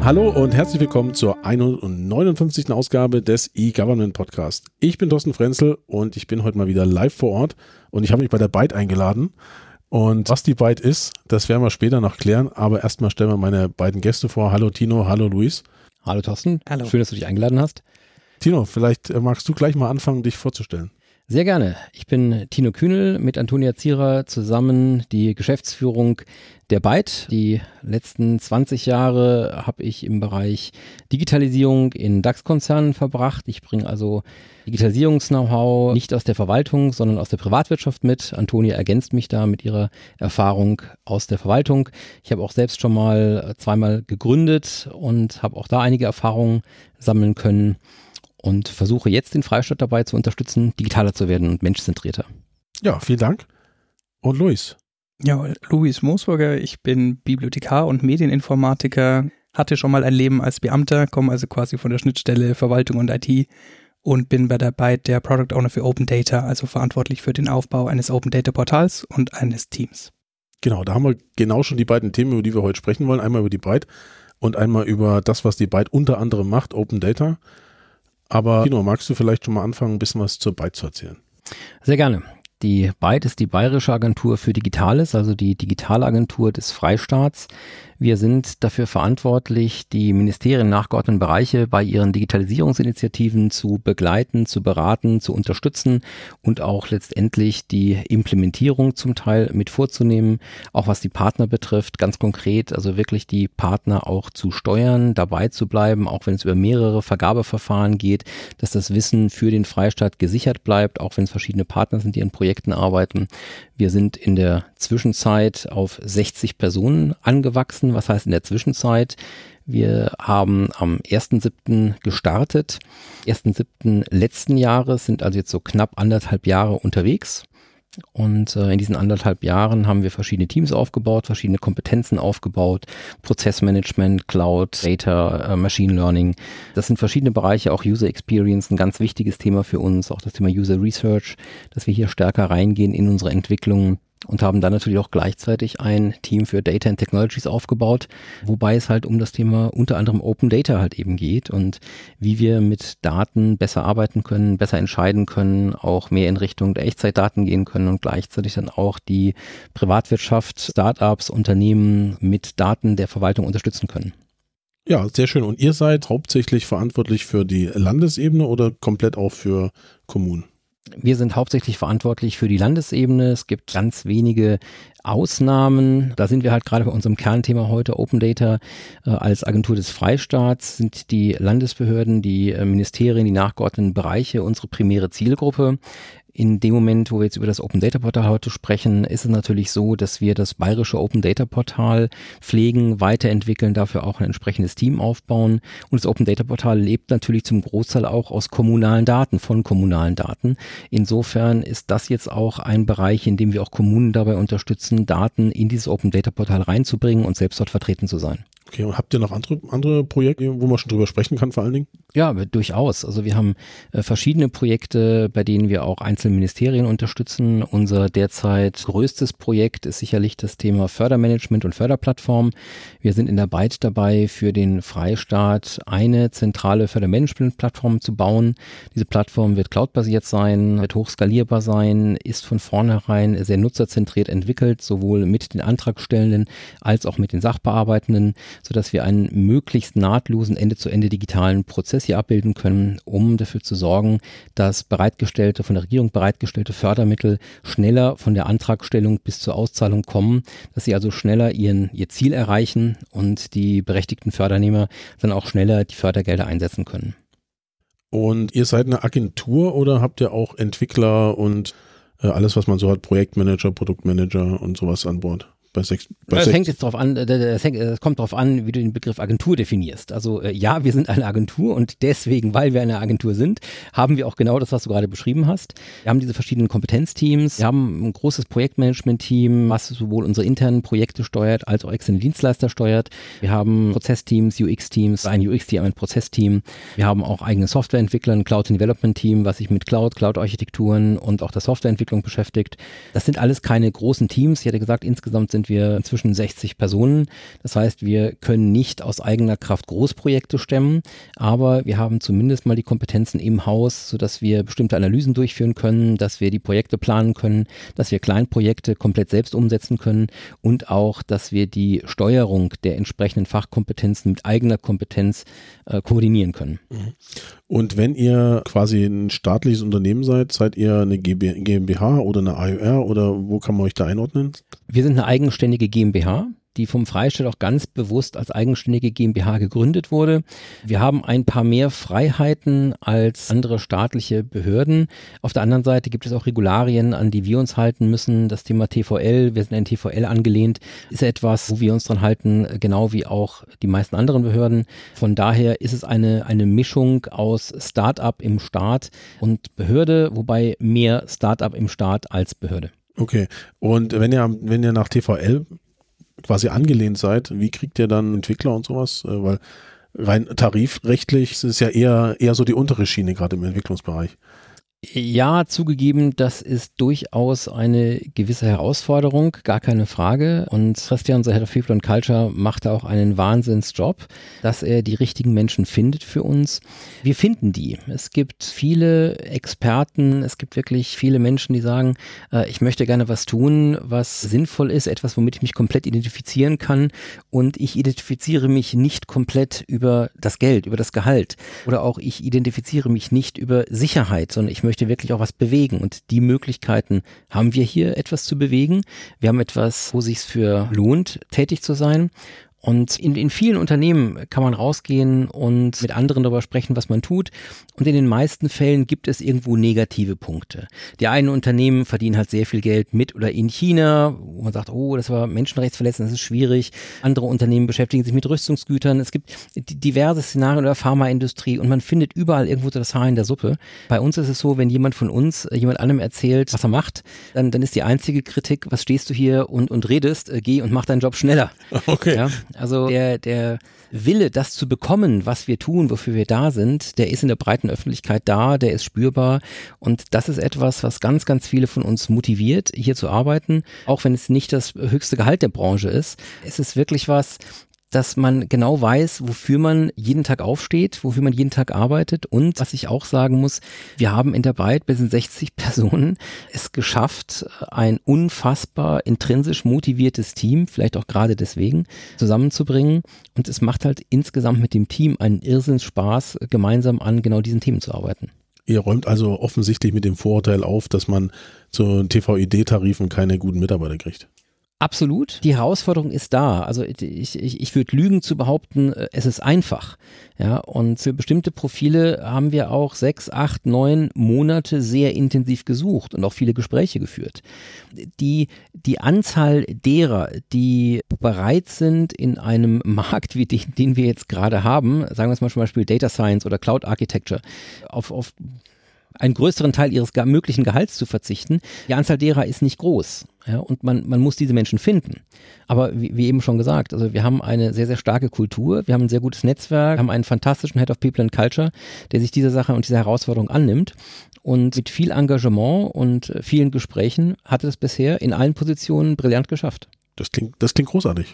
Hallo und herzlich willkommen zur 159. Ausgabe des eGovernment Podcast. Ich bin Thorsten Frenzel und ich bin heute mal wieder live vor Ort und ich habe mich bei der Byte eingeladen. Und was die Byte ist, das werden wir später noch klären, aber erstmal stellen wir meine beiden Gäste vor. Hallo Tino, hallo Luis. Hallo Thorsten, hallo. Schön, dass du dich eingeladen hast. Tino, vielleicht magst du gleich mal anfangen, dich vorzustellen. Sehr gerne. Ich bin Tino Kühnel, mit Antonia Zierer zusammen die Geschäftsführung der Byte. Die letzten 20 Jahre habe ich im Bereich Digitalisierung in DAX-Konzernen verbracht. Ich bringe also Digitalisierungs-Know-how nicht aus der Verwaltung, sondern aus der Privatwirtschaft mit. Antonia ergänzt mich da mit ihrer Erfahrung aus der Verwaltung. Ich habe auch selbst schon mal zweimal gegründet und habe auch da einige Erfahrungen sammeln können. Und versuche jetzt den Freistaat dabei zu unterstützen, digitaler zu werden und menschzentrierter. Ja, vielen Dank. Und Luis? Ja, Luis Moosburger, ich bin Bibliothekar und Medieninformatiker, hatte schon mal ein Leben als Beamter, komme also quasi von der Schnittstelle Verwaltung und IT und bin bei der Byte der Product Owner für Open Data, also verantwortlich für den Aufbau eines Open Data Portals und eines Teams. Genau, da haben wir genau schon die beiden Themen, über die wir heute sprechen wollen. Einmal über die Byte und einmal über das, was die Byte unter anderem macht, Open Data. Aber Tino, magst du vielleicht schon mal anfangen, ein bisschen was zur Byte zu erzählen? Sehr gerne. Die Byte ist die Bayerische Agentur für Digitales, also die Digitalagentur des Freistaats. Wir sind dafür verantwortlich, die Ministerien nachgeordneten Bereiche bei ihren Digitalisierungsinitiativen zu begleiten, zu beraten, zu unterstützen und auch letztendlich die Implementierung zum Teil mit vorzunehmen, auch was die Partner betrifft, ganz konkret, also wirklich die Partner auch zu steuern, dabei zu bleiben, auch wenn es über mehrere Vergabeverfahren geht, dass das Wissen für den Freistaat gesichert bleibt, auch wenn es verschiedene Partner sind, die an Projekten arbeiten. Wir sind in der Zwischenzeit auf 60 Personen angewachsen. Was heißt in der Zwischenzeit? Wir haben am 1.7. gestartet. 1.7. letzten Jahres, sind also jetzt so knapp 1,5 Jahre unterwegs. Und in diesen 1,5 Jahren haben wir verschiedene Teams aufgebaut, verschiedene Kompetenzen aufgebaut, Prozessmanagement, Cloud, Data, Machine Learning. Das sind verschiedene Bereiche, auch User Experience, ein ganz wichtiges Thema für uns, auch das Thema User Research, dass wir hier stärker reingehen in unsere Entwicklung. Und haben dann natürlich auch gleichzeitig ein Team für Data and Technologies aufgebaut, wobei es halt um das Thema unter anderem Open Data halt eben geht und wie wir mit Daten besser arbeiten können, besser entscheiden können, auch mehr in Richtung der Echtzeitdaten gehen können und gleichzeitig dann auch die Privatwirtschaft, Startups, Unternehmen mit Daten der Verwaltung unterstützen können. Ja, sehr schön. Und ihr seid hauptsächlich verantwortlich für die Landesebene oder komplett auch für Kommunen? Wir sind hauptsächlich verantwortlich für die Landesebene. Es gibt ganz wenige Ausnahmen. Da sind wir halt gerade bei unserem Kernthema heute, Open Data. Als Agentur des Freistaats sind die Landesbehörden, die Ministerien, die nachgeordneten Bereiche unsere primäre Zielgruppe. In dem Moment, wo wir jetzt über das Open Data Portal heute sprechen, ist es natürlich so, dass wir das bayerische Open Data Portal pflegen, weiterentwickeln, dafür auch ein entsprechendes Team aufbauen. Und das Open Data Portal lebt natürlich zum Großteil auch aus kommunalen Daten, von kommunalen Daten. Insofern ist das jetzt auch ein Bereich, in dem wir auch Kommunen dabei unterstützen, Daten in dieses Open Data Portal reinzubringen und selbst dort vertreten zu sein. Okay, und habt ihr noch andere Projekte, wo man schon drüber sprechen kann vor allen Dingen? Ja, durchaus. Also wir haben verschiedene Projekte, bei denen wir auch einzelne Ministerien unterstützen. Unser derzeit größtes Projekt ist sicherlich das Thema Fördermanagement und Förderplattform. Wir sind in der Byte dabei, für den Freistaat eine zentrale Fördermanagement-Plattform zu bauen. Diese Plattform wird cloudbasiert sein, wird hochskalierbar sein, ist von vornherein sehr nutzerzentriert entwickelt, sowohl mit den Antragstellenden als auch mit den Sachbearbeitenden, sodass wir einen möglichst nahtlosen Ende-zu-Ende digitalen Prozess hier abbilden können, um dafür zu sorgen, dass von der Regierung bereitgestellte Fördermittel schneller von der Antragstellung bis zur Auszahlung kommen, dass sie also schneller ihr Ziel erreichen und die berechtigten Fördernehmer dann auch schneller die Fördergelder einsetzen können. Und ihr seid eine Agentur oder habt ihr auch Entwickler und alles, was man so hat, Projektmanager, Produktmanager und sowas an Bord? Es hängt jetzt drauf an, es kommt darauf an, wie du den Begriff Agentur definierst. Also ja, wir sind eine Agentur und deswegen, weil wir eine Agentur sind, haben wir auch genau das, was du gerade beschrieben hast. Wir haben diese verschiedenen Kompetenzteams, wir haben ein großes Projektmanagement-Team, was sowohl unsere internen Projekte steuert, als auch externe Dienstleister steuert. Wir haben Prozessteams, UX-Teams, ein UX-Team, ein Prozessteam. Wir haben auch eigene Softwareentwickler, ein Cloud-Development-Team, was sich mit Cloud-Architekturen und auch der Softwareentwicklung beschäftigt. Das sind alles keine großen Teams. Ich hatte gesagt, insgesamt sind sind wir inzwischen 60 Personen. Das heißt, wir können nicht aus eigener Kraft Großprojekte stemmen, aber wir haben zumindest mal die Kompetenzen im Haus, sodass wir bestimmte Analysen durchführen können, dass wir die Projekte planen können, dass wir Kleinprojekte komplett selbst umsetzen können und auch, dass wir die Steuerung der entsprechenden Fachkompetenzen mit eigener Kompetenz koordinieren können. Und wenn ihr quasi ein staatliches Unternehmen seid ihr eine GmbH oder eine AÜR oder wo kann man euch da einordnen? Wir sind eine eigenständige GmbH, die vom Freistaat auch ganz bewusst als eigenständige GmbH gegründet wurde. Wir haben ein paar mehr Freiheiten als andere staatliche Behörden. Auf der anderen Seite gibt es auch Regularien, an die wir uns halten müssen. Das Thema TVL, wir sind an TVL angelehnt, ist etwas, wo wir uns dran halten, genau wie auch die meisten anderen Behörden. Von daher ist es eine Mischung aus Start-up im Staat und Behörde, wobei mehr Start-up im Staat als Behörde. Okay, und wenn ihr nach TVL quasi angelehnt seid, wie kriegt ihr dann Entwickler und sowas? Weil rein tarifrechtlich ist es ja eher so die untere Schiene, gerade im Entwicklungsbereich. Ja, zugegeben, das ist durchaus eine gewisse Herausforderung, gar keine Frage. Und Christian, unser Head of People and Culture, macht auch einen Wahnsinnsjob, dass er die richtigen Menschen findet für uns. Wir finden die. Es gibt viele Experten, es gibt wirklich viele Menschen, die sagen, ich möchte gerne was tun, was sinnvoll ist, etwas, womit ich mich komplett identifizieren kann. Und ich identifiziere mich nicht komplett über das Geld, über das Gehalt. Oder auch ich identifiziere mich nicht über Sicherheit, sondern ich möchte wirklich auch was bewegen und die Möglichkeiten haben wir hier, etwas zu bewegen. Wir haben etwas, wo sich's für lohnt, tätig zu sein. Und in vielen Unternehmen kann man rausgehen und mit anderen darüber sprechen, was man tut. Und in den meisten Fällen gibt es irgendwo negative Punkte. Die einen Unternehmen verdienen halt sehr viel Geld mit oder in China, wo man sagt, oh, das war Menschenrechtsverletzung, das ist schwierig. Andere Unternehmen beschäftigen sich mit Rüstungsgütern. Es gibt diverse Szenarien in der Pharmaindustrie und man findet überall irgendwo so das Haar in der Suppe. Bei uns ist es so, wenn jemand von uns jemand anderem erzählt, was er macht, dann ist die einzige Kritik, was stehst du hier und redest, geh und mach deinen Job schneller. Okay. Ja? Also der Wille, das zu bekommen, was wir tun, wofür wir da sind, der ist in der breiten Öffentlichkeit da, der ist spürbar und das ist etwas, was ganz, ganz viele von uns motiviert, hier zu arbeiten, auch wenn es nicht das höchste Gehalt der Branche ist. Es ist wirklich was, dass man genau weiß, wofür man jeden Tag aufsteht, wofür man jeden Tag arbeitet und was ich auch sagen muss, wir haben in der Byte, wir sind 60 Personen, es geschafft, ein unfassbar intrinsisch motiviertes Team, vielleicht auch gerade deswegen, zusammenzubringen und es macht halt insgesamt mit dem Team einen Irrsinnsspaß, gemeinsam an genau diesen Themen zu arbeiten. Ihr räumt also offensichtlich mit dem Vorurteil auf, dass man zu TVED-Tarifen keine guten Mitarbeiter kriegt. Absolut. Die Herausforderung ist da. Also ich würde lügen zu behaupten, es ist einfach. Ja, und für bestimmte Profile haben wir auch 6, 8, 9 Monate sehr intensiv gesucht und auch viele Gespräche geführt. Die Anzahl derer, die bereit sind, in einem Markt wie den wir jetzt gerade haben, sagen wir es mal zum Beispiel Data Science oder Cloud Architecture, auf einen größeren Teil ihres möglichen Gehalts zu verzichten, die Anzahl derer ist nicht groß. Ja, und man muss diese Menschen finden. Aber wie eben schon gesagt, also wir haben eine sehr, sehr starke Kultur, wir haben ein sehr gutes Netzwerk, wir haben einen fantastischen Head of People and Culture, der sich dieser Sache und dieser Herausforderung annimmt. Und mit viel Engagement und vielen Gesprächen hat es bisher in allen Positionen brillant geschafft. Das klingt großartig.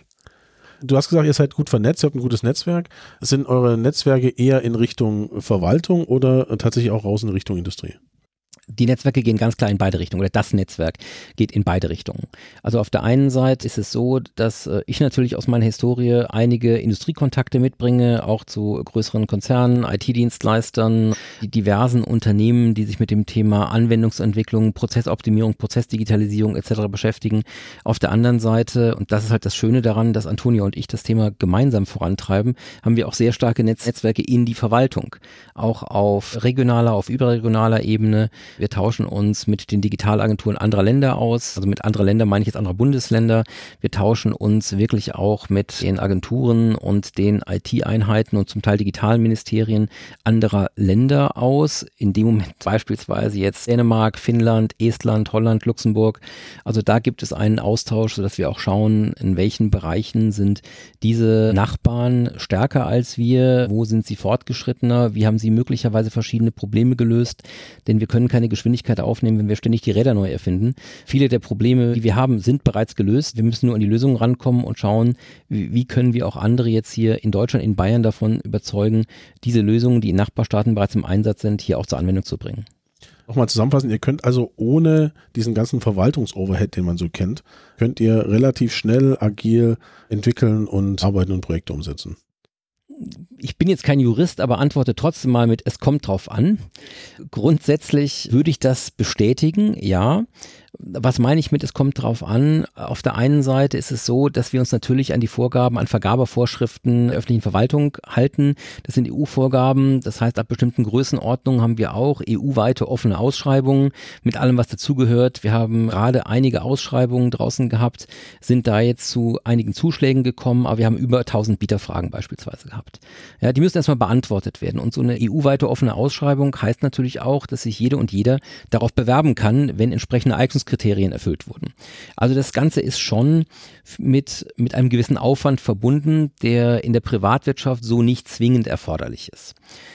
Du hast gesagt, ihr seid gut vernetzt, ihr habt ein gutes Netzwerk. Sind eure Netzwerke eher in Richtung Verwaltung oder tatsächlich auch raus in Richtung Industrie? Die Netzwerke gehen ganz klar in beide Richtungen oder das Netzwerk geht in beide Richtungen. Also auf der einen Seite ist es so, dass ich natürlich aus meiner Historie einige Industriekontakte mitbringe, auch zu größeren Konzernen, IT-Dienstleistern, die diversen Unternehmen, die sich mit dem Thema Anwendungsentwicklung, Prozessoptimierung, Prozessdigitalisierung etc. beschäftigen. Auf der anderen Seite, und das ist halt das Schöne daran, dass Antonio und ich das Thema gemeinsam vorantreiben, haben wir auch sehr starke Netzwerke in die Verwaltung, auch auf regionaler, auf überregionaler Ebene. Wir tauschen uns mit den Digitalagenturen anderer Länder aus. Also mit anderer Länder meine ich jetzt andere Bundesländer. Wir tauschen uns wirklich auch mit den Agenturen und den IT-Einheiten und zum Teil Digitalministerien anderer Länder aus. In dem Moment beispielsweise jetzt Dänemark, Finnland, Estland, Holland, Luxemburg. Also da gibt es einen Austausch, sodass wir auch schauen, in welchen Bereichen sind diese Nachbarn stärker als wir, wo sind sie fortgeschrittener, wie haben sie möglicherweise verschiedene Probleme gelöst. Denn wir können keine keine Geschwindigkeit aufnehmen, wenn wir ständig die Räder neu erfinden. Viele der Probleme, die wir haben, sind bereits gelöst. Wir müssen nur an die Lösungen rankommen und schauen, wie können wir auch andere jetzt hier in Deutschland, in Bayern davon überzeugen, diese Lösungen, die in Nachbarstaaten bereits im Einsatz sind, hier auch zur Anwendung zu bringen. Nochmal zusammenfassen, ihr könnt also ohne diesen ganzen Verwaltungsoverhead, den man so kennt, könnt ihr relativ schnell, agil entwickeln und arbeiten und Projekte umsetzen. Ich bin jetzt kein Jurist, aber antworte trotzdem mal mit, es kommt drauf an. Grundsätzlich würde ich das bestätigen, ja. Was meine ich mit, es kommt drauf an? Auf der einen Seite ist es so, dass wir uns natürlich an die Vorgaben, an Vergabevorschriften der öffentlichen Verwaltung halten. Das sind EU-Vorgaben, das heißt, ab bestimmten Größenordnungen haben wir auch EU-weite offene Ausschreibungen mit allem, was dazugehört. Wir haben gerade einige Ausschreibungen draußen gehabt, sind da jetzt zu einigen Zuschlägen gekommen, aber wir haben über 1000 Bieterfragen beispielsweise gehabt. Ja, die müssen erstmal beantwortet werden. Und so eine EU-weite offene Ausschreibung heißt natürlich auch, dass sich jede und jeder darauf bewerben kann, wenn entsprechende Eignungskriterien erfüllt wurden. Also das Ganze ist schon mit einem gewissen Aufwand verbunden, der in der Privatwirtschaft so nicht zwingend erforderlich ist.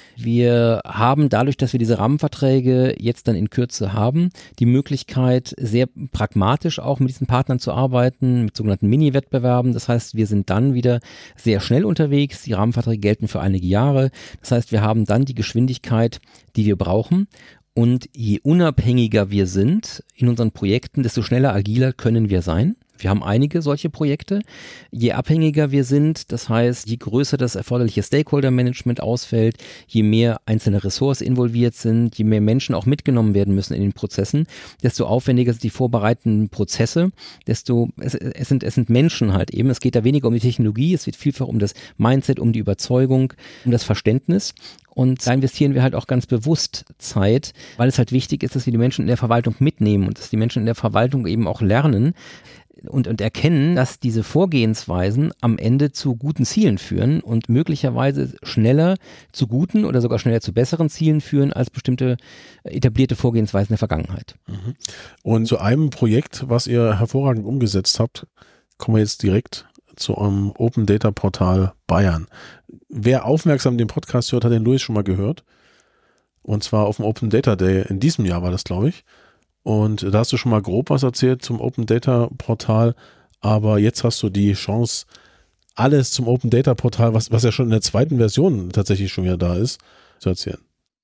Wir haben dadurch, dass wir diese Rahmenverträge jetzt dann in Kürze haben, die Möglichkeit, sehr pragmatisch auch mit diesen Partnern zu arbeiten, mit sogenannten Mini-Wettbewerben. Das heißt, wir sind dann wieder sehr schnell unterwegs. Die Rahmenverträge gelten für einige Jahre. Das heißt, wir haben dann die Geschwindigkeit, die wir brauchen. Und je unabhängiger wir sind in unseren Projekten, desto schneller, agiler können wir sein. Wir haben einige solche Projekte. Je abhängiger wir sind, das heißt, je größer das erforderliche Stakeholder-Management ausfällt, je mehr einzelne Ressorts involviert sind, je mehr Menschen auch mitgenommen werden müssen in den Prozessen, desto aufwendiger sind die vorbereitenden Prozesse, es sind Menschen halt eben. Es geht da weniger um die Technologie, es geht vielfach um das Mindset, um die Überzeugung, um das Verständnis. Und da investieren wir halt auch ganz bewusst Zeit, weil es halt wichtig ist, dass wir die Menschen in der Verwaltung mitnehmen und dass die Menschen in der Verwaltung eben auch lernen und erkennen, dass diese Vorgehensweisen am Ende zu guten Zielen führen und möglicherweise schneller zu guten oder sogar schneller zu besseren Zielen führen als bestimmte etablierte Vorgehensweisen der Vergangenheit. Und zu einem Projekt, was ihr hervorragend umgesetzt habt, kommen wir jetzt direkt zu eurem Open Data Portal Bayern. Wer aufmerksam den Podcast hört, hat den Luis schon mal gehört. Und zwar auf dem Open Data Day in diesem Jahr war das, glaube ich. Und da hast du schon mal grob was erzählt zum Open Data Portal, aber jetzt hast du die Chance, alles zum Open Data Portal, was ja schon in der zweiten Version tatsächlich schon wieder da ist, zu erzählen.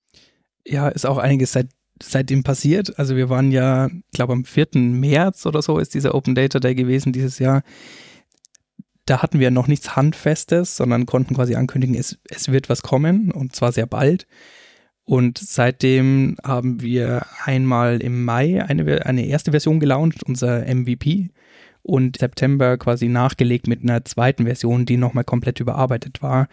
Ja, ist auch einiges seitdem passiert. Also wir waren ja, ich glaube am 4. März oder so ist dieser Open Data Day gewesen dieses Jahr. Da hatten wir noch nichts Handfestes, sondern konnten quasi ankündigen, es wird was kommen und zwar sehr bald. Und seitdem haben wir einmal im Mai eine erste Version gelauncht, unser MVP, und September quasi nachgelegt mit einer zweiten Version, die nochmal komplett überarbeitet war.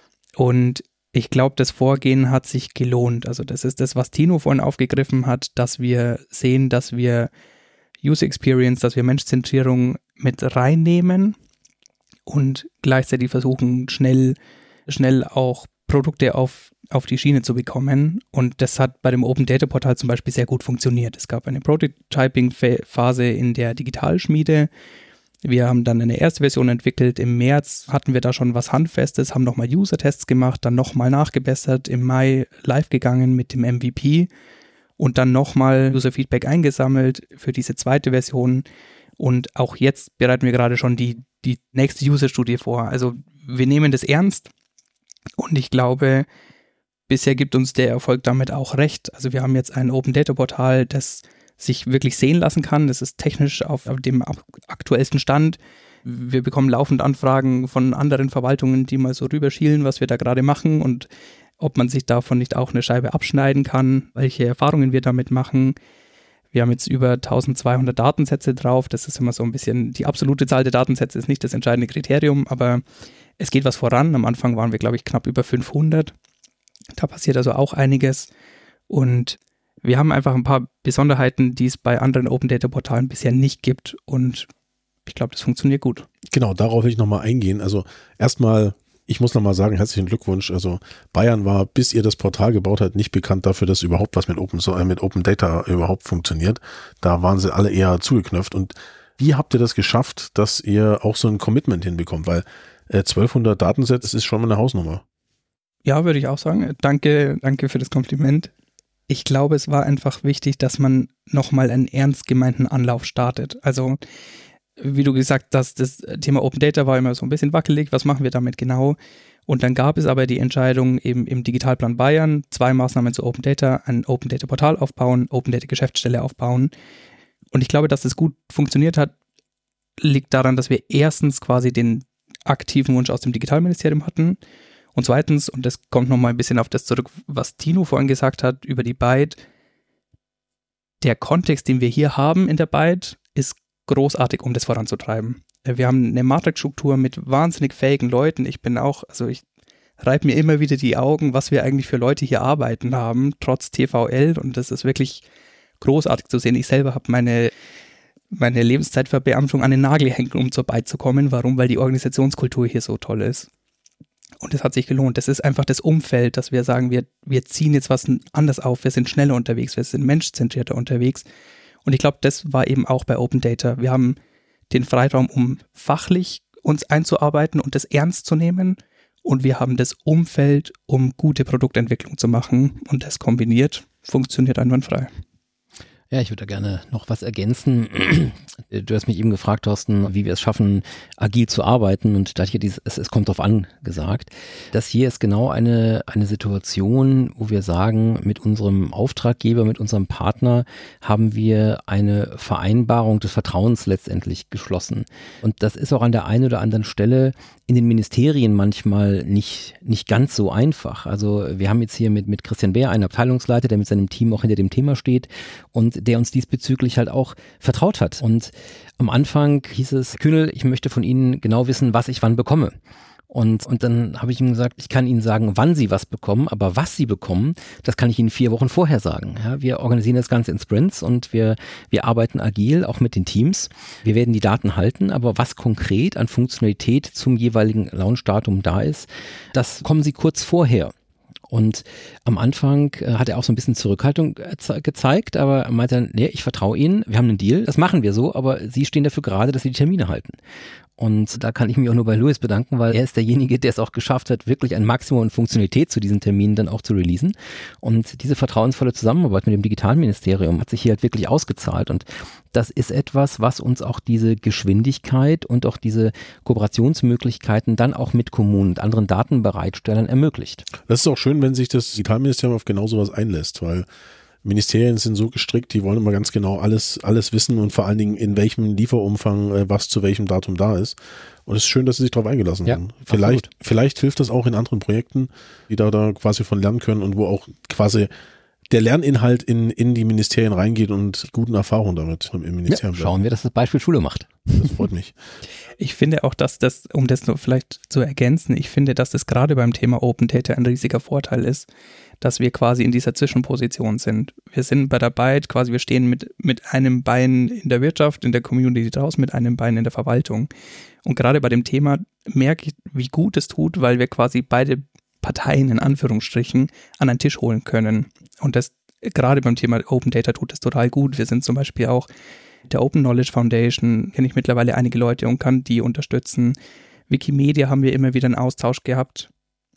Und ich glaube, das Vorgehen hat sich gelohnt. Also das ist das, was Tino vorhin aufgegriffen hat, dass wir sehen, dass wir User Experience, dass wir Menschzentrierung mit reinnehmen und gleichzeitig versuchen, schnell auch Produkte auf die Schiene zu bekommen. Und das hat bei dem Open Data Portal zum Beispiel sehr gut funktioniert. Es gab eine Prototyping-Phase in der Digitalschmiede. Wir haben dann eine erste Version entwickelt. Im März hatten wir da schon was Handfestes, haben nochmal User-Tests gemacht, dann nochmal nachgebessert, im Mai live gegangen mit dem MVP und dann nochmal User-Feedback eingesammelt für diese zweite Version. Und auch jetzt bereiten wir gerade schon die nächste User-Studie vor. Also wir nehmen das ernst. Und ich glaube, bisher gibt uns der Erfolg damit auch recht. Also wir haben jetzt ein Open Data Portal, das sich wirklich sehen lassen kann. Das ist technisch auf dem aktuellsten Stand. Wir bekommen laufend Anfragen von anderen Verwaltungen, die mal so rüberschielen, was wir da gerade machen und ob man sich davon nicht auch eine Scheibe abschneiden kann, welche Erfahrungen wir damit machen. Wir haben jetzt über 1200 Datensätze drauf. Das ist immer so ein bisschen, die absolute Zahl der Datensätze ist nicht das entscheidende Kriterium, aber es geht was voran. Am Anfang waren wir, glaube ich, knapp über 500. Da passiert also auch einiges. Und wir haben einfach ein paar Besonderheiten, die es bei anderen Open Data Portalen bisher nicht gibt. Und ich glaube, das funktioniert gut. Genau, darauf will ich nochmal eingehen. Also erstmal, ich muss nochmal sagen, herzlichen Glückwunsch. Also Bayern war, bis ihr das Portal gebaut habt, nicht bekannt dafür, dass überhaupt was mit Open Data überhaupt funktioniert. Da waren sie alle eher zugeknöpft. Und wie habt ihr das geschafft, dass ihr auch so ein Commitment hinbekommt? Weil 1200 Datensätze ist schon mal eine Hausnummer. Ja, würde ich auch sagen. Danke für das Kompliment. Ich glaube, es war einfach wichtig, dass man nochmal einen ernst gemeinten Anlauf startet. Also, wie du gesagt hast, das Thema Open Data war immer so ein bisschen wackelig. Was machen wir damit genau? Und dann gab es aber die Entscheidung eben im Digitalplan Bayern, 2 Maßnahmen zu Open Data, ein Open Data Portal aufbauen, Open Data Geschäftsstelle aufbauen. Und ich glaube, dass das gut funktioniert hat, liegt daran, dass wir erstens quasi den aktiven Wunsch aus dem Digitalministerium hatten und zweitens, und das kommt nochmal ein bisschen auf das zurück, was Tino vorhin gesagt hat über die Byte, der Kontext, den wir hier haben in der Byte, ist großartig, um das voranzutreiben. Wir haben eine Matrixstruktur mit wahnsinnig fähigen Leuten. Ich reibe mir immer wieder die Augen, was wir eigentlich für Leute hier arbeiten haben, trotz TVL, und das ist wirklich großartig zu sehen. Ich selber habe meine Lebenszeitverbeamtung an den Nagel hängen, um zur Byte zu kommen. Warum? Weil die Organisationskultur hier so toll ist. Und das hat sich gelohnt. Das ist einfach das Umfeld, dass wir sagen, wir ziehen jetzt was anders auf, wir sind schneller unterwegs, wir sind menschzentrierter unterwegs. Und ich glaube, das war eben auch bei Open Data. Wir haben den Freiraum, um fachlich uns einzuarbeiten und das ernst zu nehmen. Und wir haben das Umfeld, um gute Produktentwicklung zu machen. Und das kombiniert funktioniert einwandfrei. Ja, ich würde da gerne noch was ergänzen. Du hast mich eben gefragt, Thorsten, wie wir es schaffen, agil zu arbeiten. Und da hatte ich ja es kommt drauf an gesagt. Das hier ist genau eine Situation, wo wir sagen, mit unserem Auftraggeber, mit unserem Partner haben wir eine Vereinbarung des Vertrauens letztendlich geschlossen. Und das ist auch an der einen oder anderen Stelle in den Ministerien manchmal nicht ganz so einfach. Also wir haben jetzt hier mit Christian Beer einen Abteilungsleiter, der mit seinem Team auch hinter dem Thema steht und der uns diesbezüglich halt auch vertraut hat. Und am Anfang hieß es, Kühnel, ich möchte von Ihnen genau wissen, was ich wann bekomme. Und dann habe ich ihm gesagt, ich kann Ihnen sagen, wann Sie was bekommen, aber was Sie bekommen, das kann ich Ihnen 4 Wochen vorher sagen. Ja, wir organisieren das Ganze in Sprints und wir arbeiten agil, auch mit den Teams. Wir werden die Daten halten, aber was konkret an Funktionalität zum jeweiligen Launchdatum da ist, das kommen Sie kurz vorher. Und am Anfang hat er auch so ein bisschen Zurückhaltung gezeigt, aber er meinte dann, nee, ich vertraue Ihnen, wir haben einen Deal, das machen wir so, aber Sie stehen dafür gerade, dass Sie die Termine halten. Und da kann ich mich auch nur bei Louis bedanken, weil er ist derjenige, der es auch geschafft hat, wirklich ein Maximum an Funktionalität zu diesen Terminen dann auch zu releasen. Und diese vertrauensvolle Zusammenarbeit mit dem Digitalministerium hat sich hier halt wirklich ausgezahlt. Und das ist etwas, was uns auch diese Geschwindigkeit und auch diese Kooperationsmöglichkeiten dann auch mit Kommunen und anderen Datenbereitstellern ermöglicht. Das ist auch schön, wenn sich das Digitalministerium auf genau sowas einlässt, weil Ministerien sind so gestrickt, die wollen immer ganz genau alles wissen und vor allen Dingen in welchem Lieferumfang was zu welchem Datum da ist. Und es ist schön, dass sie sich darauf eingelassen haben. Vielleicht hilft das auch in anderen Projekten, die da quasi von lernen können und wo auch quasi der Lerninhalt in die Ministerien reingeht und guten Erfahrungen damit im Ministerium. Ja, schauen wir, dass das Beispiel Schule macht. Das freut mich. Ich finde auch, dass das, um das nur vielleicht zu ergänzen, ich finde, dass das gerade beim Thema Open Data ein riesiger Vorteil ist, dass wir quasi in dieser Zwischenposition sind. Wir sind bei der Byte quasi, wir stehen mit einem Bein in der Wirtschaft, in der Community draußen, mit einem Bein in der Verwaltung. Und gerade bei dem Thema merke ich, wie gut es tut, weil wir quasi beide Parteien in Anführungsstrichen an einen Tisch holen können. Und das gerade beim Thema Open Data tut das total gut. Wir sind zum Beispiel auch der Open Knowledge Foundation, kenne ich mittlerweile einige Leute und kann die unterstützen. Wikimedia haben wir immer wieder einen Austausch gehabt.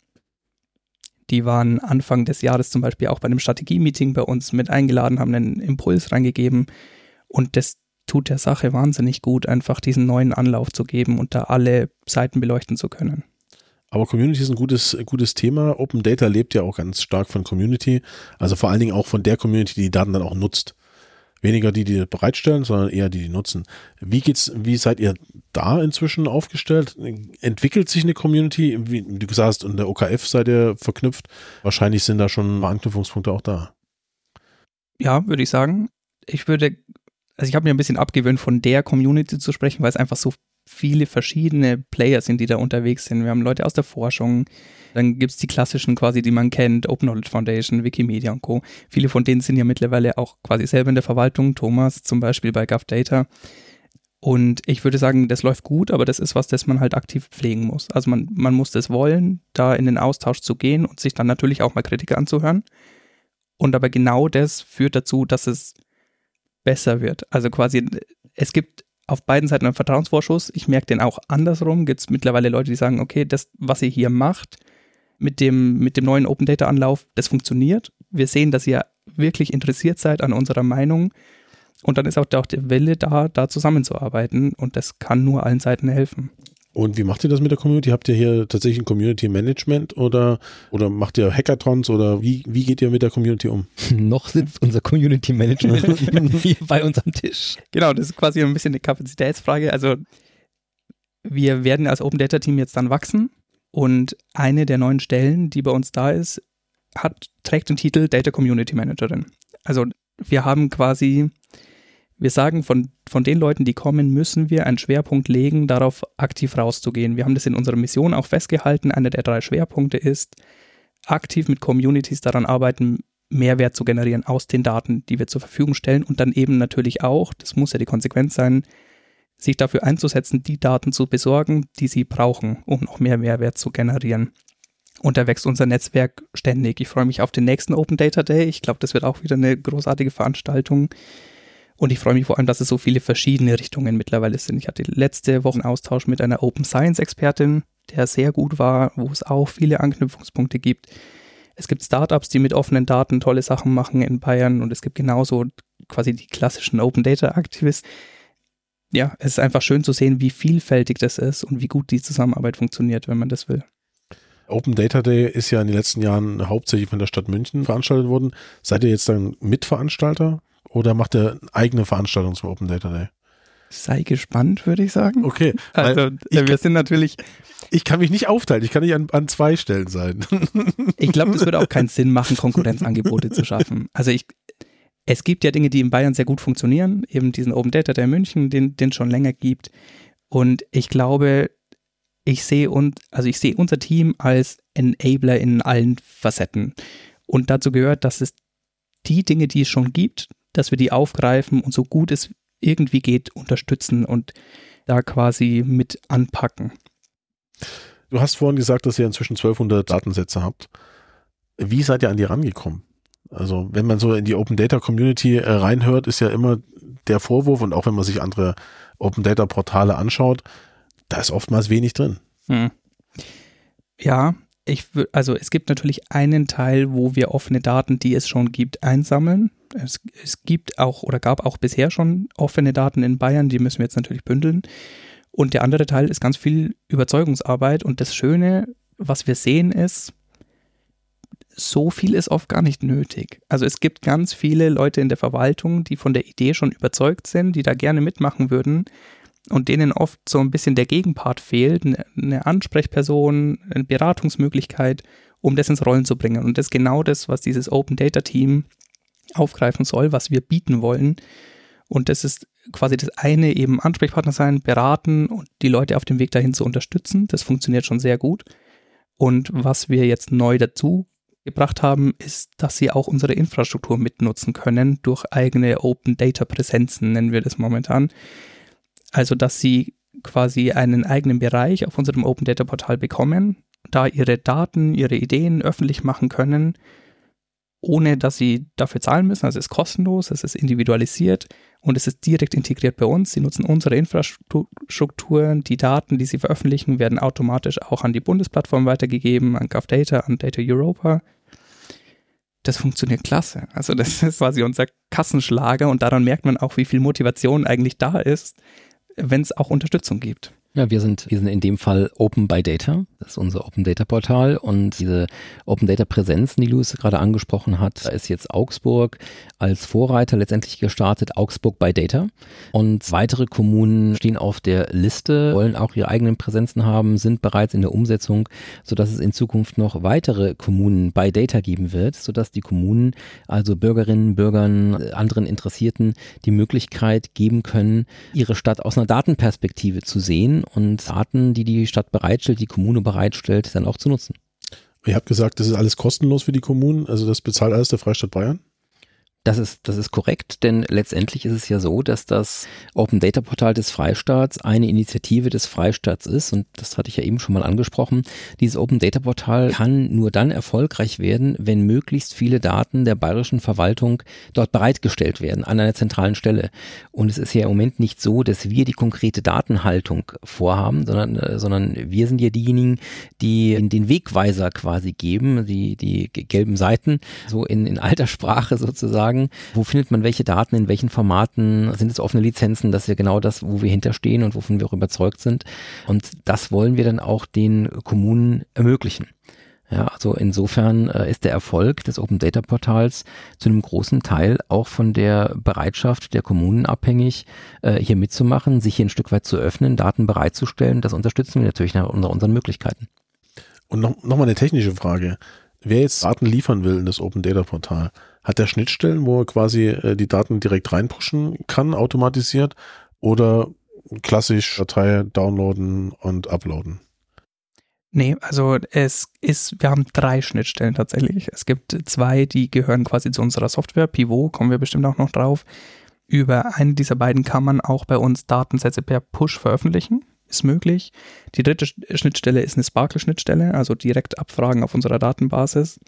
Die waren Anfang des Jahres zum Beispiel auch bei einem Strategie-Meeting bei uns mit eingeladen, haben einen Impuls reingegeben und das tut der Sache wahnsinnig gut, einfach diesen neuen Anlauf zu geben und da alle Seiten beleuchten zu können. Aber Community ist ein gutes Thema. Open Data lebt ja auch ganz stark von Community, also vor allen Dingen auch von der Community, die Daten dann auch nutzt. Weniger die bereitstellen, sondern eher die nutzen. Wie seid ihr da inzwischen aufgestellt? Entwickelt sich eine Community? Wie du gesagt hast, in der OKF seid ihr verknüpft. Wahrscheinlich sind da schon Anknüpfungspunkte auch da. Ja, würde ich sagen. Ich habe mir ein bisschen abgewöhnt, von der Community zu sprechen, weil es einfach so viele verschiedene Player sind, die da unterwegs sind. Wir haben Leute aus der Forschung, dann gibt es die klassischen quasi, die man kennt, Open Knowledge Foundation, Wikimedia und Co. Viele von denen sind ja mittlerweile auch quasi selber in der Verwaltung, Thomas zum Beispiel bei GovData. Und ich würde sagen, das läuft gut, aber das ist was, das man halt aktiv pflegen muss. Also man muss das wollen, da in den Austausch zu gehen und sich dann natürlich auch mal Kritiker anzuhören. Und aber genau das führt dazu, dass es besser wird. Also quasi, es gibt auf beiden Seiten einen Vertrauensvorschuss. Ich merke den auch andersrum. Gibt es mittlerweile Leute, die sagen, okay, das, was ihr hier macht, mit dem neuen Open Data Anlauf, das funktioniert. Wir sehen, dass ihr wirklich interessiert seid an unserer Meinung. Und dann ist auch der Wille da zusammenzuarbeiten. Und das kann nur allen Seiten helfen. Und wie macht ihr das mit der Community? Habt ihr hier tatsächlich ein Community Management oder macht ihr Hackathons oder wie geht ihr mit der Community um? Noch sitzt unser Community Management hier bei uns am Tisch. Genau, das ist quasi ein bisschen eine Kapazitätsfrage. Also wir werden als Open Data Team jetzt dann wachsen und eine der neuen Stellen, die bei uns da ist, trägt den Titel Data Community Managerin. Also wir haben quasi, wir sagen, von den Leuten, die kommen, müssen wir einen Schwerpunkt legen, darauf aktiv rauszugehen. Wir haben das in unserer Mission auch festgehalten. Einer der 3 Schwerpunkte ist, aktiv mit Communities daran arbeiten, Mehrwert zu generieren aus den Daten, die wir zur Verfügung stellen und dann eben natürlich auch, das muss ja die Konsequenz sein, sich dafür einzusetzen, die Daten zu besorgen, die sie brauchen, um noch mehr Mehrwert zu generieren. Und da wächst unser Netzwerk ständig. Ich freue mich auf den nächsten Open Data Day. Ich glaube, das wird auch wieder eine großartige Veranstaltung. Und ich freue mich vor allem, dass es so viele verschiedene Richtungen mittlerweile sind. Ich hatte letzte Woche einen Austausch mit einer Open Science Expertin, der sehr gut war, wo es auch viele Anknüpfungspunkte gibt. Es gibt Startups, die mit offenen Daten tolle Sachen machen in Bayern und es gibt genauso quasi die klassischen Open Data Aktivisten. Ja, es ist einfach schön zu sehen, wie vielfältig das ist und wie gut die Zusammenarbeit funktioniert, wenn man das will. Open Data Day ist ja in den letzten Jahren hauptsächlich von der Stadt München veranstaltet worden. Seid ihr jetzt dann Mitveranstalter oder macht ihr eigene Veranstaltungen zum Open Data Day? Sei gespannt, würde ich sagen. Okay. Also wir sind natürlich... Ich kann mich nicht aufteilen, ich kann nicht an 2 Stellen sein. Ich glaube, es würde auch keinen Sinn machen, Konkurrenzangebote zu schaffen. Also es gibt ja Dinge, die in Bayern sehr gut funktionieren, eben diesen Open Data Day in München, den es schon länger gibt. Und ich glaube, ich sehe unser Team als Enabler in allen Facetten. Und dazu gehört, dass es die Dinge, die es schon gibt, dass wir die aufgreifen und so gut es irgendwie geht, unterstützen und da quasi mit anpacken. Du hast vorhin gesagt, dass ihr inzwischen 1200 Datensätze habt. Wie seid ihr an die rangekommen? Also wenn man so in die Open Data Community reinhört, ist ja immer der Vorwurf und auch wenn man sich andere Open Data Portale anschaut, da ist oftmals wenig drin. Ja, es gibt natürlich einen Teil, wo wir offene Daten, die es schon gibt, einsammeln. Es gibt auch oder gab auch bisher schon offene Daten in Bayern, die müssen wir jetzt natürlich bündeln. Und der andere Teil ist ganz viel Überzeugungsarbeit und das Schöne, was wir sehen, ist, so viel ist oft gar nicht nötig. Also es gibt ganz viele Leute in der Verwaltung, die von der Idee schon überzeugt sind, die da gerne mitmachen würden und denen oft so ein bisschen der Gegenpart fehlt, eine Ansprechperson, eine Beratungsmöglichkeit, um das ins Rollen zu bringen. Und das ist genau das, was dieses Open Data Team aufgreifen soll, was wir bieten wollen. Und das ist quasi das eine, eben Ansprechpartner sein, beraten und die Leute auf dem Weg dahin zu unterstützen. Das funktioniert schon sehr gut. Und was wir jetzt neu dazu gebracht haben, ist, dass sie auch unsere Infrastruktur mitnutzen können durch eigene Open Data Präsenzen, nennen wir das momentan. Also, dass sie quasi einen eigenen Bereich auf unserem Open Data Portal bekommen, da ihre Daten, ihre Ideen öffentlich machen können, ohne dass sie dafür zahlen müssen. Also es ist kostenlos, es ist individualisiert und es ist direkt integriert bei uns. Sie nutzen unsere Infrastrukturen, die Daten, die sie veröffentlichen, werden automatisch auch an die Bundesplattform weitergegeben, an GovData, an Data Europa. Das funktioniert klasse. Also das ist quasi unser Kassenschlager und daran merkt man auch, wie viel Motivation eigentlich da ist, wenn es auch Unterstützung gibt. Ja, wir sind in dem Fall Open by Data. Das ist unser Open Data Portal und diese Open Data Präsenz, die Luis gerade angesprochen hat, da ist jetzt Augsburg als Vorreiter letztendlich gestartet, Augsburg by Data. Und weitere Kommunen stehen auf der Liste, wollen auch ihre eigenen Präsenzen haben, sind bereits in der Umsetzung, sodass es in Zukunft noch weitere Kommunen by Data geben wird, sodass die Kommunen, also Bürgerinnen, Bürgern, anderen Interessierten, die Möglichkeit geben können, ihre Stadt aus einer Datenperspektive zu sehen und Daten, die die Stadt bereitstellt, die Kommune bereitstellt, dann auch zu nutzen. Ihr habt gesagt, das ist alles kostenlos für die Kommunen, also das bezahlt alles der Freistaat Bayern? Das ist korrekt, denn letztendlich ist es ja so, dass das Open Data Portal des Freistaats eine Initiative des Freistaats ist und das hatte ich ja eben schon mal angesprochen. Dieses Open Data Portal kann nur dann erfolgreich werden, wenn möglichst viele Daten der bayerischen Verwaltung dort bereitgestellt werden, an einer zentralen Stelle. Und es ist ja im Moment nicht so, dass wir die konkrete Datenhaltung vorhaben, sondern wir sind ja diejenigen, die den Wegweiser quasi geben, die gelben Seiten, so in alter Sprache sozusagen. Wo findet man welche Daten, in welchen Formaten, sind es offene Lizenzen, das ist ja genau das, wo wir hinterstehen und wovon wir auch überzeugt sind. Und das wollen wir dann auch den Kommunen ermöglichen. Ja, also insofern ist der Erfolg des Open Data Portals zu einem großen Teil auch von der Bereitschaft der Kommunen abhängig, hier mitzumachen, sich hier ein Stück weit zu öffnen, Daten bereitzustellen. Das unterstützen wir natürlich nach unseren Möglichkeiten. Und noch mal eine technische Frage. Wer jetzt Daten liefern will in das Open Data Portal, hat der Schnittstellen, wo er quasi die Daten direkt reinpushen kann, automatisiert oder klassisch Datei downloaden und uploaden? Nee, also wir haben 3 Schnittstellen tatsächlich. Es gibt 2, die gehören quasi zu unserer Software, Pivot, kommen wir bestimmt auch noch drauf. Über eine dieser beiden kann man auch bei uns Datensätze per Push veröffentlichen. Ist möglich. Die dritte Schnittstelle ist eine Sparkle-Schnittstelle, also direkt abfragen auf unserer Datenbasis.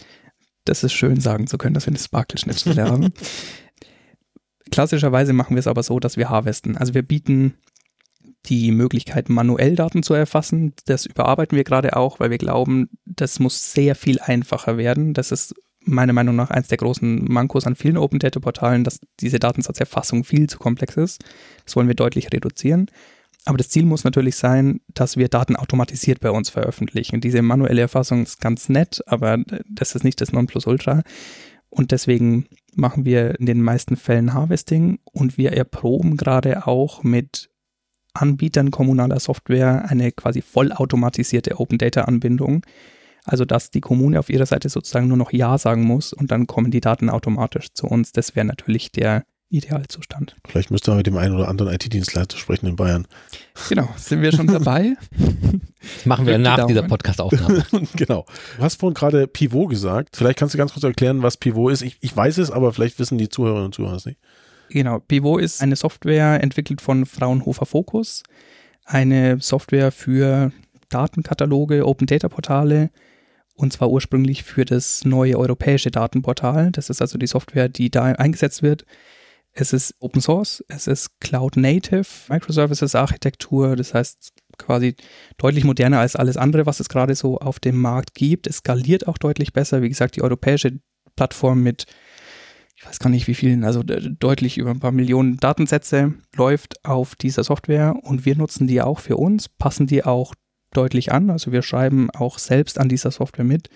Das ist schön, sagen zu können, dass wir eine Sparkle-Schnittstelle haben. Klassischerweise machen wir es aber so, dass wir harvesten. Also wir bieten die Möglichkeit, manuell Daten zu erfassen. Das überarbeiten wir gerade auch, weil wir glauben, das muss sehr viel einfacher werden. Das ist meiner Meinung nach eins der großen Mankos an vielen Open Data Portalen, dass diese Datensatzerfassung viel zu komplex ist. Das wollen wir deutlich reduzieren. Aber das Ziel muss natürlich sein, dass wir Daten automatisiert bei uns veröffentlichen. Diese manuelle Erfassung ist ganz nett, aber das ist nicht das Nonplusultra. Und deswegen machen wir in den meisten Fällen Harvesting und wir erproben gerade auch mit Anbietern kommunaler Software eine quasi vollautomatisierte Open Data Anbindung. Also dass die Kommune auf ihrer Seite sozusagen nur noch Ja sagen muss und dann kommen die Daten automatisch zu uns. Das wäre natürlich der Idealzustand. Vielleicht müsste man mit dem einen oder anderen IT-Dienstleister sprechen in Bayern. Genau, sind wir schon dabei? Machen wir nach dieser Podcast-Aufnahme. Genau. Du hast vorhin gerade Pivot gesagt. Vielleicht kannst du ganz kurz erklären, was Pivot ist. Ich weiß es, aber vielleicht wissen die Zuhörerinnen und Zuhörer es nicht. Genau, Pivot ist eine Software entwickelt von Fraunhofer Focus. Eine Software für Datenkataloge, Open Data Portale und zwar ursprünglich für das neue europäische Datenportal. Das ist also die Software, die da eingesetzt wird. Es ist Open Source, es ist Cloud Native, Microservices Architektur, das heißt quasi deutlich moderner als alles andere, was es gerade so auf dem Markt gibt. Es skaliert auch deutlich besser. Wie gesagt, die europäische Plattform mit, ich weiß gar nicht wie vielen, also deutlich über ein paar Millionen Datensätze läuft auf dieser Software und wir nutzen die auch für uns, passen die auch deutlich an. Also wir schreiben auch selbst an dieser Software mit.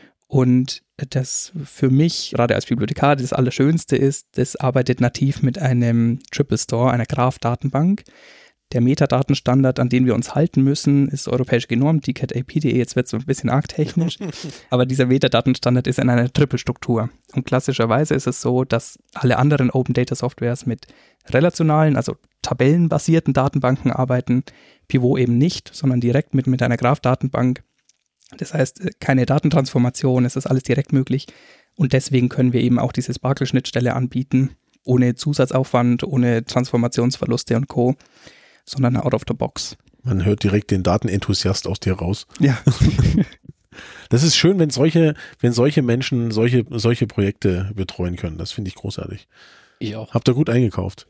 Und das für mich, gerade als Bibliothekar, das Allerschönste ist, das arbeitet nativ mit einem Triple Store, einer Graph-Datenbank. Der Metadatenstandard, an den wir uns halten müssen, ist europäisch genormt, DCAT-AP.de, jetzt wird es so ein bisschen arg technisch, aber dieser Metadatenstandard ist in einer Triple-Struktur. Und klassischerweise ist es so, dass alle anderen Open Data Softwares mit relationalen, also tabellenbasierten Datenbanken arbeiten, Pivot eben nicht, sondern direkt mit einer Graph-Datenbank. Das heißt, keine Datentransformation, es ist alles direkt möglich und deswegen können wir eben auch diese Sparkle-Schnittstelle anbieten, ohne Zusatzaufwand, ohne Transformationsverluste und Co., sondern out of the box. Man hört direkt den Datenenthusiast aus dir raus. Ja. Das ist schön, wenn solche Menschen solche Projekte betreuen können. Das finde ich großartig. Ich auch. Habt ihr gut eingekauft.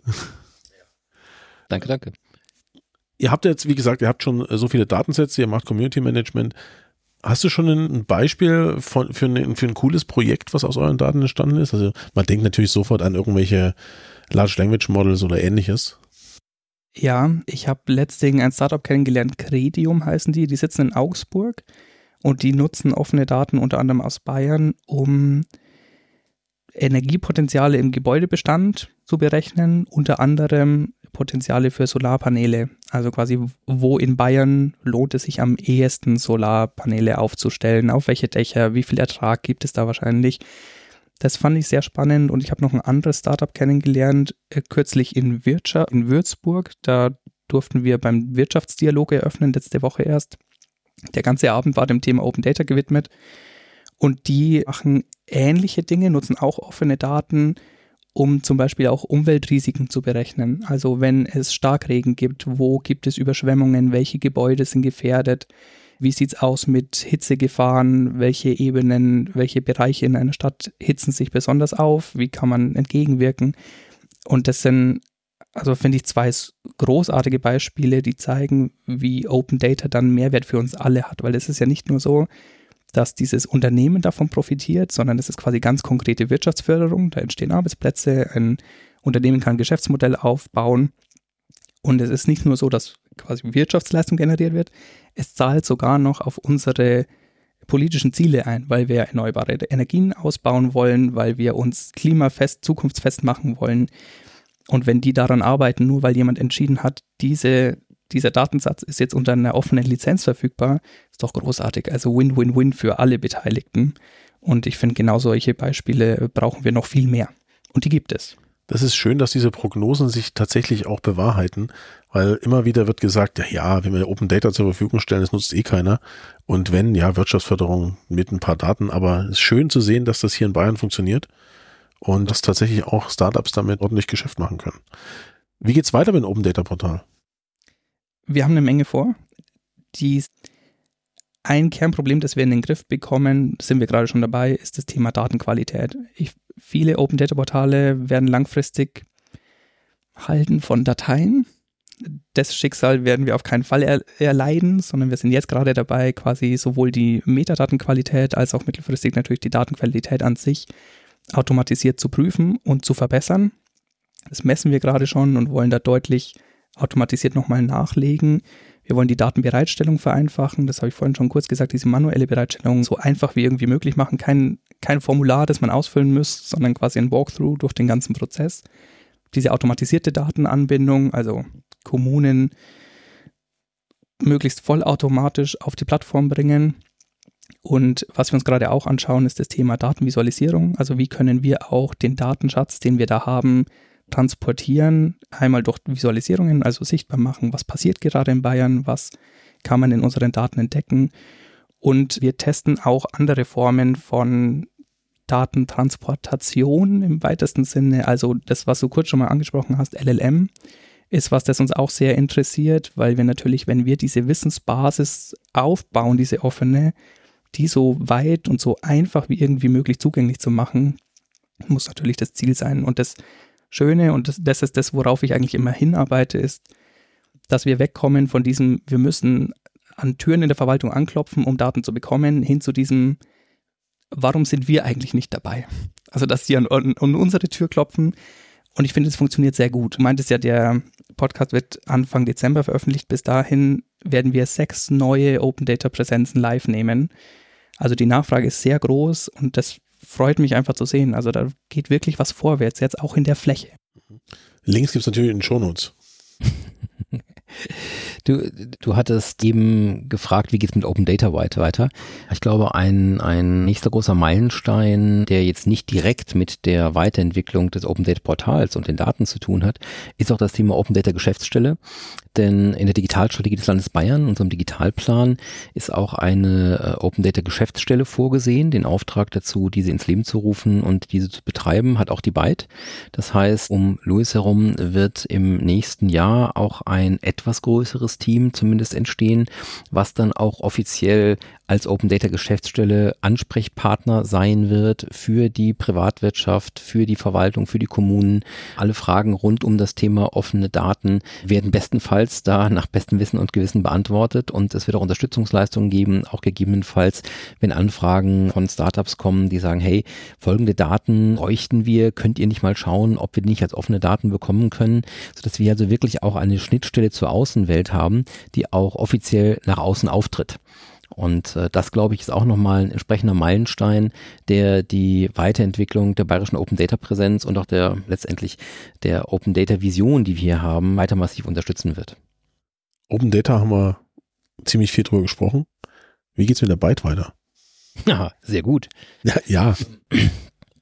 Danke. Ihr habt jetzt, wie gesagt, ihr habt schon so viele Datensätze, ihr macht Community Management. Hast du schon ein Beispiel für ein cooles Projekt, was aus euren Daten entstanden ist? Also man denkt natürlich sofort an irgendwelche Large Language Models oder ähnliches. Ja, ich habe letztens ein Startup kennengelernt, Credium heißen die sitzen in Augsburg und die nutzen offene Daten unter anderem aus Bayern, um Energiepotenziale im Gebäudebestand zu berechnen, unter anderem Potenziale für Solarpaneele. Also quasi, wo in Bayern lohnt es sich am ehesten, Solarpaneele aufzustellen, auf welche Dächer, wie viel Ertrag gibt es da wahrscheinlich. Das fand ich sehr spannend und ich habe noch ein anderes Startup kennengelernt, kürzlich in Würzburg. Da durften wir beim Wirtschaftsdialog eröffnen, letzte Woche erst. Der ganze Abend war dem Thema Open Data gewidmet und die machen ähnliche Dinge, nutzen auch offene Daten, um zum Beispiel auch Umweltrisiken zu berechnen. Also wenn es Starkregen gibt, wo gibt es Überschwemmungen, welche Gebäude sind gefährdet, wie sieht es aus mit Hitzegefahren, welche Ebenen, welche Bereiche in einer Stadt hitzen sich besonders auf, wie kann man entgegenwirken. Und das sind, also finde ich, 2 großartige Beispiele, die zeigen, wie Open Data dann Mehrwert für uns alle hat, weil es ist ja nicht nur so, dass dieses Unternehmen davon profitiert, sondern es ist quasi ganz konkrete Wirtschaftsförderung, da entstehen Arbeitsplätze, ein Unternehmen kann ein Geschäftsmodell aufbauen und es ist nicht nur so, dass quasi Wirtschaftsleistung generiert wird, es zahlt sogar noch auf unsere politischen Ziele ein, weil wir erneuerbare Energien ausbauen wollen, weil wir uns klimafest, zukunftsfest machen wollen. Und wenn die daran arbeiten, nur weil jemand entschieden hat, dieser Datensatz ist jetzt unter einer offenen Lizenz verfügbar, ist doch großartig. Also Win-Win-Win für alle Beteiligten. Und ich finde, genau solche Beispiele brauchen wir noch viel mehr. Und die gibt es. Das ist schön, dass diese Prognosen sich tatsächlich auch bewahrheiten, weil immer wieder wird gesagt, ja, wenn wir Open Data zur Verfügung stellen, das nutzt eh keiner. Und wenn, ja, Wirtschaftsförderung mit ein paar Daten, aber es ist schön zu sehen, dass das hier in Bayern funktioniert und dass tatsächlich auch Startups damit ordentlich Geschäft machen können. Wie geht's weiter mit dem Open Data Portal? Wir haben eine Menge vor. Ein Kernproblem, das wir in den Griff bekommen, sind wir gerade schon dabei, ist das Thema Datenqualität. Viele Open Data Portale werden langfristig halten von Dateien. Das Schicksal werden wir auf keinen Fall erleiden, sondern wir sind jetzt gerade dabei, quasi sowohl die Metadatenqualität als auch mittelfristig natürlich die Datenqualität an sich automatisiert zu prüfen und zu verbessern. Das messen wir gerade schon und wollen da deutlich automatisiert nochmal nachlegen. Wir wollen die Datenbereitstellung vereinfachen. Das habe ich vorhin schon kurz gesagt, diese manuelle Bereitstellung so einfach wie irgendwie möglich machen. Kein Formular, das man ausfüllen muss, sondern quasi ein Walkthrough durch den ganzen Prozess. Diese automatisierte Datenanbindung, also Kommunen möglichst vollautomatisch auf die Plattform bringen. Und was wir uns gerade auch anschauen, ist das Thema Datenvisualisierung. Also wie können wir auch den Datenschatz, den wir da haben, transportieren, einmal durch Visualisierungen, also sichtbar machen, was passiert gerade in Bayern, was kann man in unseren Daten entdecken. Und wir testen auch andere Formen von Datentransportation im weitesten Sinne. Also das, was du kurz schon mal angesprochen hast, LLM, ist was, das uns auch sehr interessiert, weil wir natürlich, wenn wir diese Wissensbasis aufbauen, diese offene, die so weit und so einfach wie irgendwie möglich zugänglich zu machen, muss natürlich das Ziel sein. Und das Schöne, und das ist das, worauf ich eigentlich immer hinarbeite, ist, dass wir wegkommen von diesem, wir müssen an Türen in der Verwaltung anklopfen, um Daten zu bekommen, hin zu diesem, warum sind wir eigentlich nicht dabei? Also, dass sie an unsere Tür klopfen. Und ich finde, es funktioniert sehr gut. Du meintest ja, der Podcast wird Anfang Dezember veröffentlicht. Bis dahin werden wir 6 neue Open Data Präsenzen live nehmen. Also die Nachfrage ist sehr groß und das freut mich einfach zu sehen. Also da geht wirklich was vorwärts, jetzt auch in der Fläche. Links gibt es natürlich in den Shownotes. Du hattest eben gefragt, wie geht es mit Open Data weiter? Ich glaube, ein nächster großer Meilenstein, der jetzt nicht direkt mit der Weiterentwicklung des Open Data Portals und den Daten zu tun hat, ist auch das Thema Open Data Geschäftsstelle. Denn in der Digitalstrategie des Landes Bayern, unserem Digitalplan, ist auch eine Open Data Geschäftsstelle vorgesehen. Den Auftrag dazu, diese ins Leben zu rufen und diese zu betreiben, hat auch die Byte. Das heißt, um Louis herum wird im nächsten Jahr auch ein etwas größeres Team zumindest entstehen, was dann auch offiziell als Open Data Geschäftsstelle Ansprechpartner sein wird für die Privatwirtschaft, für die Verwaltung, für die Kommunen. Alle Fragen rund um das Thema offene Daten werden bestenfalls da nach bestem Wissen und Gewissen beantwortet und es wird auch Unterstützungsleistungen geben, auch gegebenenfalls, wenn Anfragen von Startups kommen, die sagen, hey, folgende Daten bräuchten wir, könnt ihr nicht mal schauen, ob wir die nicht als offene Daten bekommen können, sodass wir also wirklich auch eine Schnittstelle zur Außenwelt haben, die auch offiziell nach außen auftritt. Und das, glaube ich, ist auch nochmal ein entsprechender Meilenstein, der die Weiterentwicklung der bayerischen Open Data Präsenz und auch letztendlich der Open Data Vision, die wir hier haben, weiter massiv unterstützen wird. Open Data haben wir ziemlich viel drüber gesprochen. Wie geht's mit der Byte weiter? Ja, sehr gut. Ja.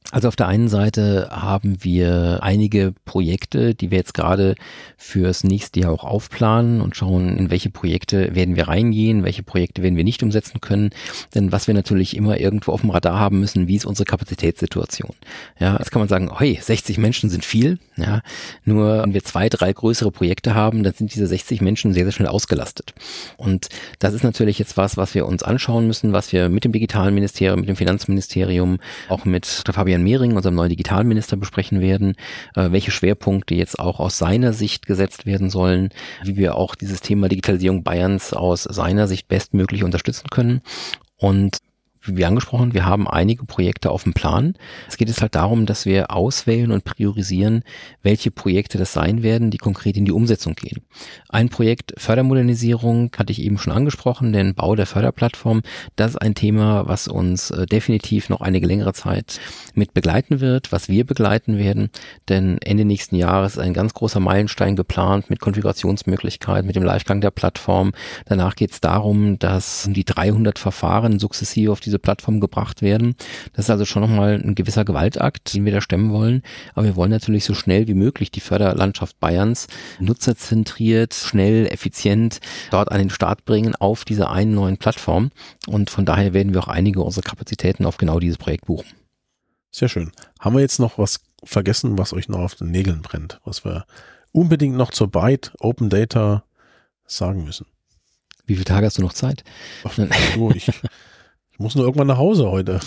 Also auf der einen Seite haben wir einige Projekte, die wir jetzt gerade fürs nächste Jahr auch aufplanen und schauen, in welche Projekte werden wir reingehen, welche Projekte werden wir nicht umsetzen können. Denn was wir natürlich immer irgendwo auf dem Radar haben müssen, wie ist unsere Kapazitätssituation? Ja, jetzt kann man sagen, hey, 60 Menschen sind viel. Ja, nur wenn wir 2, 3 größere Projekte haben, dann sind diese 60 Menschen sehr, sehr schnell ausgelastet. Und das ist natürlich jetzt was wir uns anschauen müssen, was wir mit dem digitalen Ministerium, mit dem Finanzministerium, auch mit der Fabian Mehring, unserem neuen Digitalminister, besprechen werden, welche Schwerpunkte jetzt auch aus seiner Sicht gesetzt werden sollen, wie wir auch dieses Thema Digitalisierung Bayerns aus seiner Sicht bestmöglich unterstützen können. Und wie angesprochen, wir haben einige Projekte auf dem Plan. Es geht jetzt halt darum, dass wir auswählen und priorisieren, welche Projekte das sein werden, die konkret in die Umsetzung gehen. Ein Projekt Fördermodernisierung hatte ich eben schon angesprochen, den Bau der Förderplattform. Das ist ein Thema, was uns definitiv noch einige längere Zeit mit begleiten wird, was wir begleiten werden. Denn Ende nächsten Jahres ist ein ganz großer Meilenstein geplant mit Konfigurationsmöglichkeiten, mit dem Livegang der Plattform. Danach geht es darum, dass die 300 Verfahren sukzessive auf diese Plattform gebracht werden. Das ist also schon nochmal ein gewisser Gewaltakt, den wir da stemmen wollen. Aber wir wollen natürlich so schnell wie möglich die Förderlandschaft Bayerns nutzerzentriert, schnell, effizient dort an den Start bringen auf dieser einen neuen Plattform. Und von daher werden wir auch einige unserer Kapazitäten auf genau dieses Projekt buchen. Sehr schön. Haben wir jetzt noch was vergessen, was euch noch auf den Nägeln brennt, was wir unbedingt noch zur Byte Open Data sagen müssen? Wie viele Tage hast du noch Zeit? Ach, ich muss nur irgendwann nach Hause heute.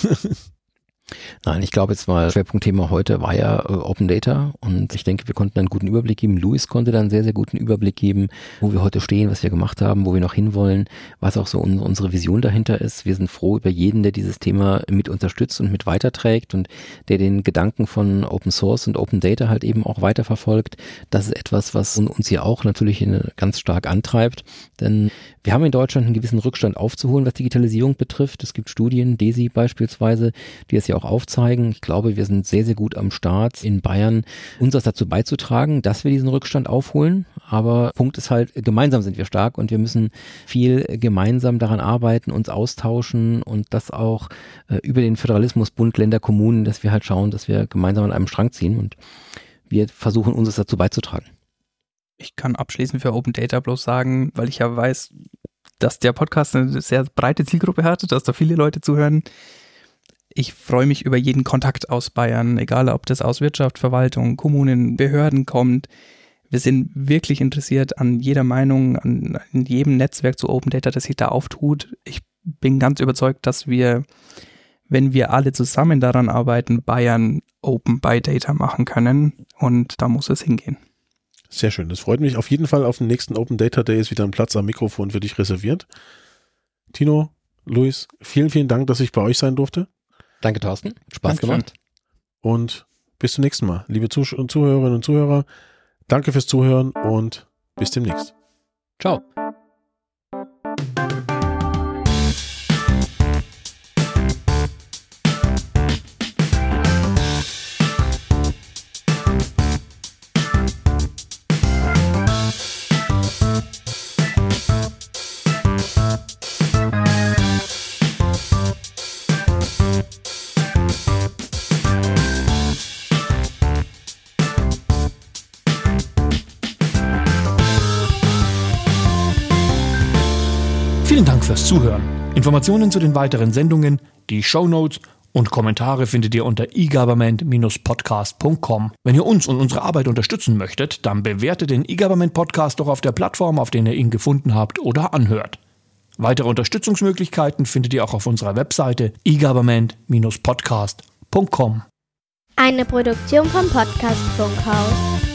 Nein, ich glaube jetzt mal, Schwerpunktthema heute war ja Open Data und ich denke, wir konnten einen guten Überblick geben. Luis konnte dann einen sehr, sehr guten Überblick geben, wo wir heute stehen, was wir gemacht haben, wo wir noch hinwollen, was auch so unsere Vision dahinter ist. Wir sind froh über jeden, der dieses Thema mit unterstützt und mit weiterträgt und der den Gedanken von Open Source und Open Data halt eben auch weiterverfolgt. Das ist etwas, was uns hier auch natürlich ganz stark antreibt, denn wir haben in Deutschland einen gewissen Rückstand aufzuholen, was Digitalisierung betrifft. Es gibt Studien, DESI beispielsweise, die das ja auch aufzeigen. Ich glaube, wir sind sehr, sehr gut am Start in Bayern, uns das dazu beizutragen, dass wir diesen Rückstand aufholen. Aber Punkt ist halt, gemeinsam sind wir stark und wir müssen viel gemeinsam daran arbeiten, uns austauschen und das auch über den Föderalismus Bund, Länder, Kommunen, dass wir halt schauen, dass wir gemeinsam an einem Strang ziehen und wir versuchen, uns das dazu beizutragen. Ich kann abschließend für Open Data bloß sagen, weil ich ja weiß, dass der Podcast eine sehr breite Zielgruppe hat, dass da viele Leute zuhören. Ich freue mich über jeden Kontakt aus Bayern, egal ob das aus Wirtschaft, Verwaltung, Kommunen, Behörden kommt. Wir sind wirklich interessiert an jeder Meinung, an jedem Netzwerk zu Open Data, das sich da auftut. Ich bin ganz überzeugt, dass wir, wenn wir alle zusammen daran arbeiten, Bayern Open by Data machen können und da muss es hingehen. Sehr schön, das freut mich. Auf jeden Fall auf den nächsten Open Data Day ist wieder ein Platz am Mikrofon für dich reserviert. Tino, Luis, vielen, vielen Dank, dass ich bei euch sein durfte. Danke, Thorsten. Spaß gemacht. Und bis zum nächsten Mal. Liebe Zuhörerinnen und Zuhörer, danke fürs Zuhören und bis demnächst. Ciao. Vielen Dank fürs Zuhören. Informationen zu den weiteren Sendungen, die Shownotes und Kommentare findet ihr unter eGovernment-podcast.com. Wenn ihr uns und unsere Arbeit unterstützen möchtet, dann bewertet den eGovernment-Podcast doch auf der Plattform, auf der ihr ihn gefunden habt oder anhört. Weitere Unterstützungsmöglichkeiten findet ihr auch auf unserer Webseite eGovernment-podcast.com. Eine Produktion vom Podcast Funkhaus.